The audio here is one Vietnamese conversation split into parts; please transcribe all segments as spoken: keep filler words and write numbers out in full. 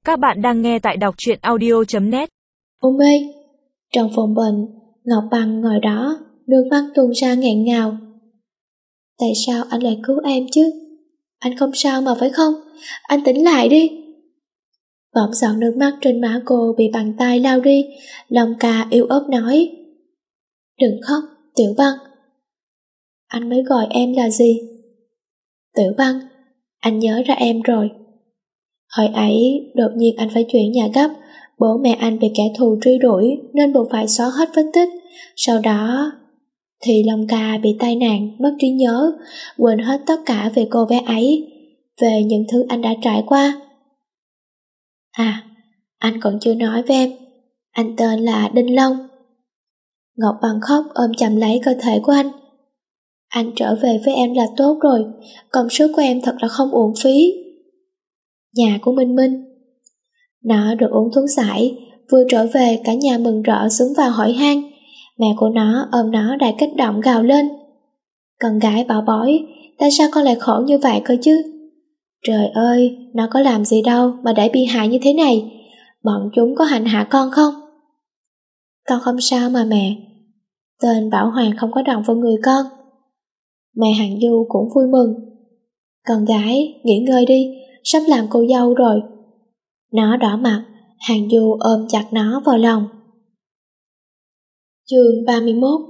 Các bạn đang nghe tại đọc truyện audio chấm net. Ôn mê. Trong phòng bệnh, Ngọc Băng ngồi đó, nước mắt tuôn ra nghẹn ngào. Tại sao anh lại cứu em chứ? Anh không sao mà phải không? Anh tỉnh lại đi. Bỗng giọt nước mắt trên má cô bị bàn tay lau đi. Long Ca yếu ớt nói: Đừng khóc, Tiểu Băng. Anh mới gọi em là gì? Tiểu Băng, anh nhớ ra em rồi. Hồi ấy, đột nhiên anh phải chuyển nhà gấp. Bố mẹ anh bị kẻ thù truy đuổi nên buộc phải xóa hết vết tích. Sau đó thì Long Ca bị tai nạn, mất trí nhớ, quên hết tất cả về cô bé ấy, về những thứ anh đã trải qua. À, anh còn chưa nói với em, anh tên là Đinh Long. Ngọc Băng khóc ôm chầm lấy cơ thể của anh. Anh trở về với em là tốt rồi, công sức của em thật là không uổng phí. Nhà của Minh Minh. Nó được uống thuốc giải, vừa trở về cả nhà mừng rỡ xúm vào hỏi han. Mẹ của nó ôm nó đã kích động gào lên: Con gái bảo bối, tại sao con lại khổ như vậy cơ chứ? Trời ơi, nó có làm gì đâu mà để bị hại như thế này. Bọn chúng có hành hạ con không? Con không sao mà mẹ. Tên Bảo Hoàng không có động vào người con. Mẹ Hằng Du cũng vui mừng. Con gái, nghỉ ngơi đi, sắp làm cô dâu rồi. Nó đỏ mặt, Hằng Du ôm chặt nó vào lòng. Chương ba mươi mốt.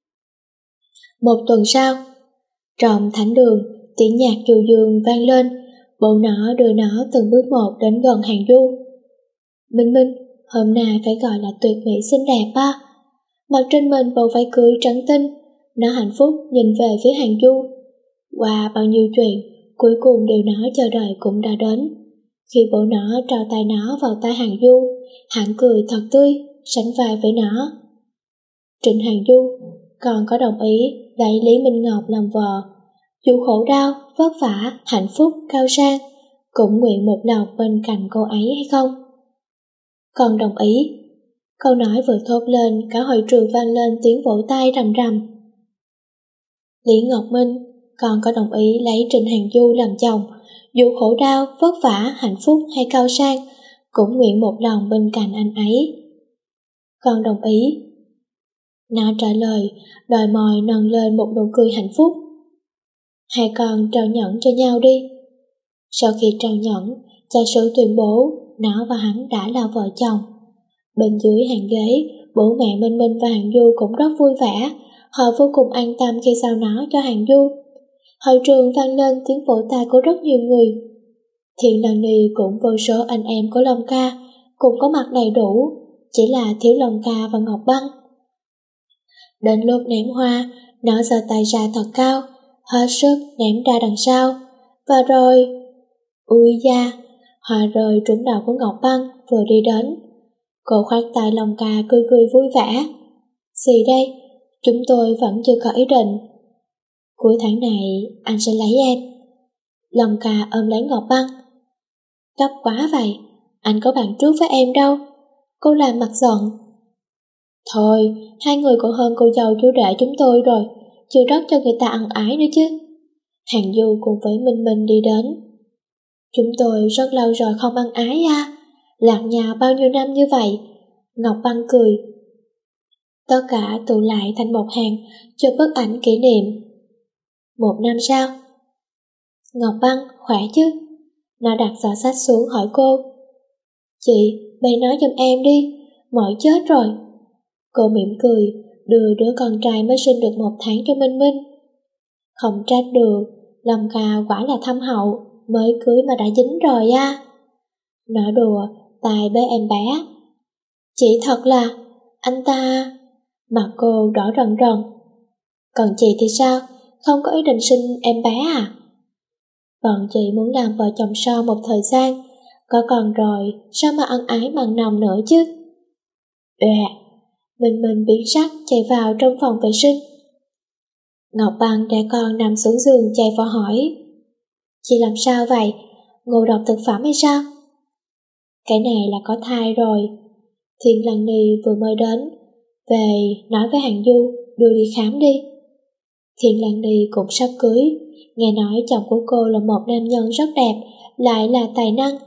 Một tuần sau, trong thánh đường, tiếng nhạc du dương vang lên. Bố nó đưa nó từng bước một đến gần Hằng Du. Minh Minh, hôm nay phải gọi là tuyệt mỹ xinh đẹp ba. Mặc trên mình bộ váy cưới trắng tinh, nó hạnh phúc nhìn về phía Hằng Du. Qua bao nhiêu chuyện, cuối cùng điều nó chờ đợi cũng đã đến. Khi bố nó trao tay nó vào tay Hằng Du, hắn cười thật tươi, sánh vai với nó. Trịnh Hằng Du, con có đồng ý lấy Lý Minh Ngọc làm vợ, dù khổ đau, vất vả, hạnh phúc, cao sang, cũng nguyện một lòng bên cạnh cô ấy hay không? Con đồng ý. Câu nói vừa thốt lên, cả hội trường vang lên tiếng vỗ tay rầm rầm. Lý Ngọc Minh, con có đồng ý lấy Trịnh Hằng Du làm chồng, dù khổ đau, vất vả, hạnh phúc hay cao sang, cũng nguyện một lòng bên cạnh anh ấy. Con đồng ý. Nó trả lời, đòi môi nâng lên một nụ cười hạnh phúc. Hai con trao nhẫn cho nhau đi. Sau khi trao nhẫn, cha sử tuyên bố nó và hắn đã là vợ chồng. Bên dưới hàng ghế, bố mẹ Minh Minh và Hằng Du cũng rất vui vẻ. Họ vô cùng an tâm khi giao nó cho Hằng Du. Hội trường vang lên tiếng vỗ tay của rất nhiều người. Thiện Lần Ni cũng vô số anh em của Long Ca cũng có mặt đầy đủ, chỉ là thiếu Long Ca và Ngọc Băng. Đến lúc ném hoa, nó giơ tay ra thật cao, hết sức ném ra đằng sau, và rồi ui da, hoa rơi trúng đầu của Ngọc Băng vừa đi đến. Cô khoác tay Long Ca cười cười vui vẻ. Gì đây? Chúng tôi vẫn chưa có ý định. Cuối tháng này anh sẽ lấy em. Long Ca ôm lấy Ngọc Băng. Gấp quá vậy, anh có bàn trước với em đâu. Cô làm mặt giận. Thôi, hai người còn hơn cô dâu chú rể chúng tôi rồi, chưa đất cho người ta ăn ái nữa chứ. Hằng Du cùng với Minh Minh đi đến. Chúng tôi rất lâu rồi không ăn ái à, lạc nhà bao nhiêu năm như vậy. Ngọc Băng cười. Tất cả tụ lại thành một hàng, chụp bức ảnh kỷ niệm. Một năm sau. Ngọc Băng khỏe chứ? Nó đặt giỏ sách xuống hỏi cô. Chị, bày nói giùm em đi, mỏi chết rồi. Cô mỉm cười, đưa đứa con trai mới sinh được một tháng cho Minh Minh. Không trách được, Long Ca quả là thâm hậu, mới cưới mà đã dính rồi à. Nói đùa, tài bế em bé. Chị thật là, anh ta... Mặt cô đỏ rần rần. Còn chị thì sao, không có ý định sinh em bé à? Bọn chị muốn làm vợ chồng son một thời gian, có con rồi, sao mà ăn ái mặn nồng nữa chứ? Ê, Minh Minh biến sắc chạy vào trong phòng vệ sinh. Ngọc Băng để con nằm xuống giường chạy vào hỏi. Chị làm sao vậy? Ngộ độc thực phẩm hay sao? Cái này là có thai rồi. Thiện Lần Ni vừa mới đến, về nói với Hằng Du đưa đi khám đi. Thiện Lần Ni cũng sắp cưới, nghe nói chồng của cô là một nam nhân rất đẹp, lại là tài năng,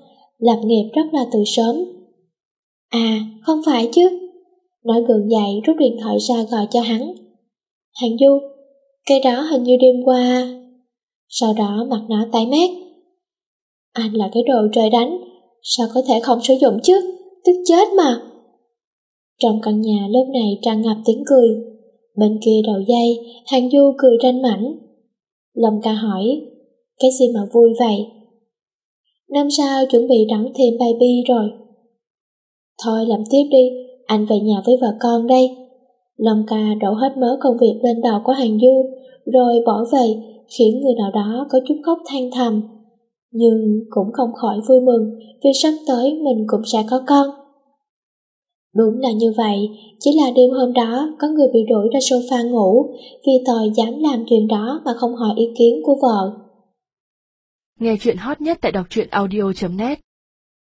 lập nghiệp rất là từ sớm. À, không phải chứ. Nói gượng dậy rút điện thoại ra gọi cho hắn. Hàn Du, cái đó hình như đêm qua. Sau đó mặt nó tái mét. Anh là cái đồ trời đánh, sao có thể không sử dụng chứ, tức chết mà. Trong căn nhà lúc này tràn ngập tiếng cười. Bên kia đầu dây, Hàn Du cười ranh mãnh. Lâm Ca hỏi, cái gì mà vui vậy? Năm sau chuẩn bị đón thêm baby rồi. Thôi làm tiếp đi, anh về nhà với vợ con đây. Lâm Ca đổ hết mớ công việc lên đầu của Hàn Du, rồi bỏ về, khiến người nào đó có chút khóc than thầm. Nhưng cũng không khỏi vui mừng vì sắp tới mình cũng sẽ có con. Đúng là như vậy, chỉ là đêm hôm đó có người bị đuổi ra sofa ngủ vì tội dám làm chuyện đó mà không hỏi ý kiến của vợ. Nghe chuyện hot nhất tại đọc truyện audio chấm net.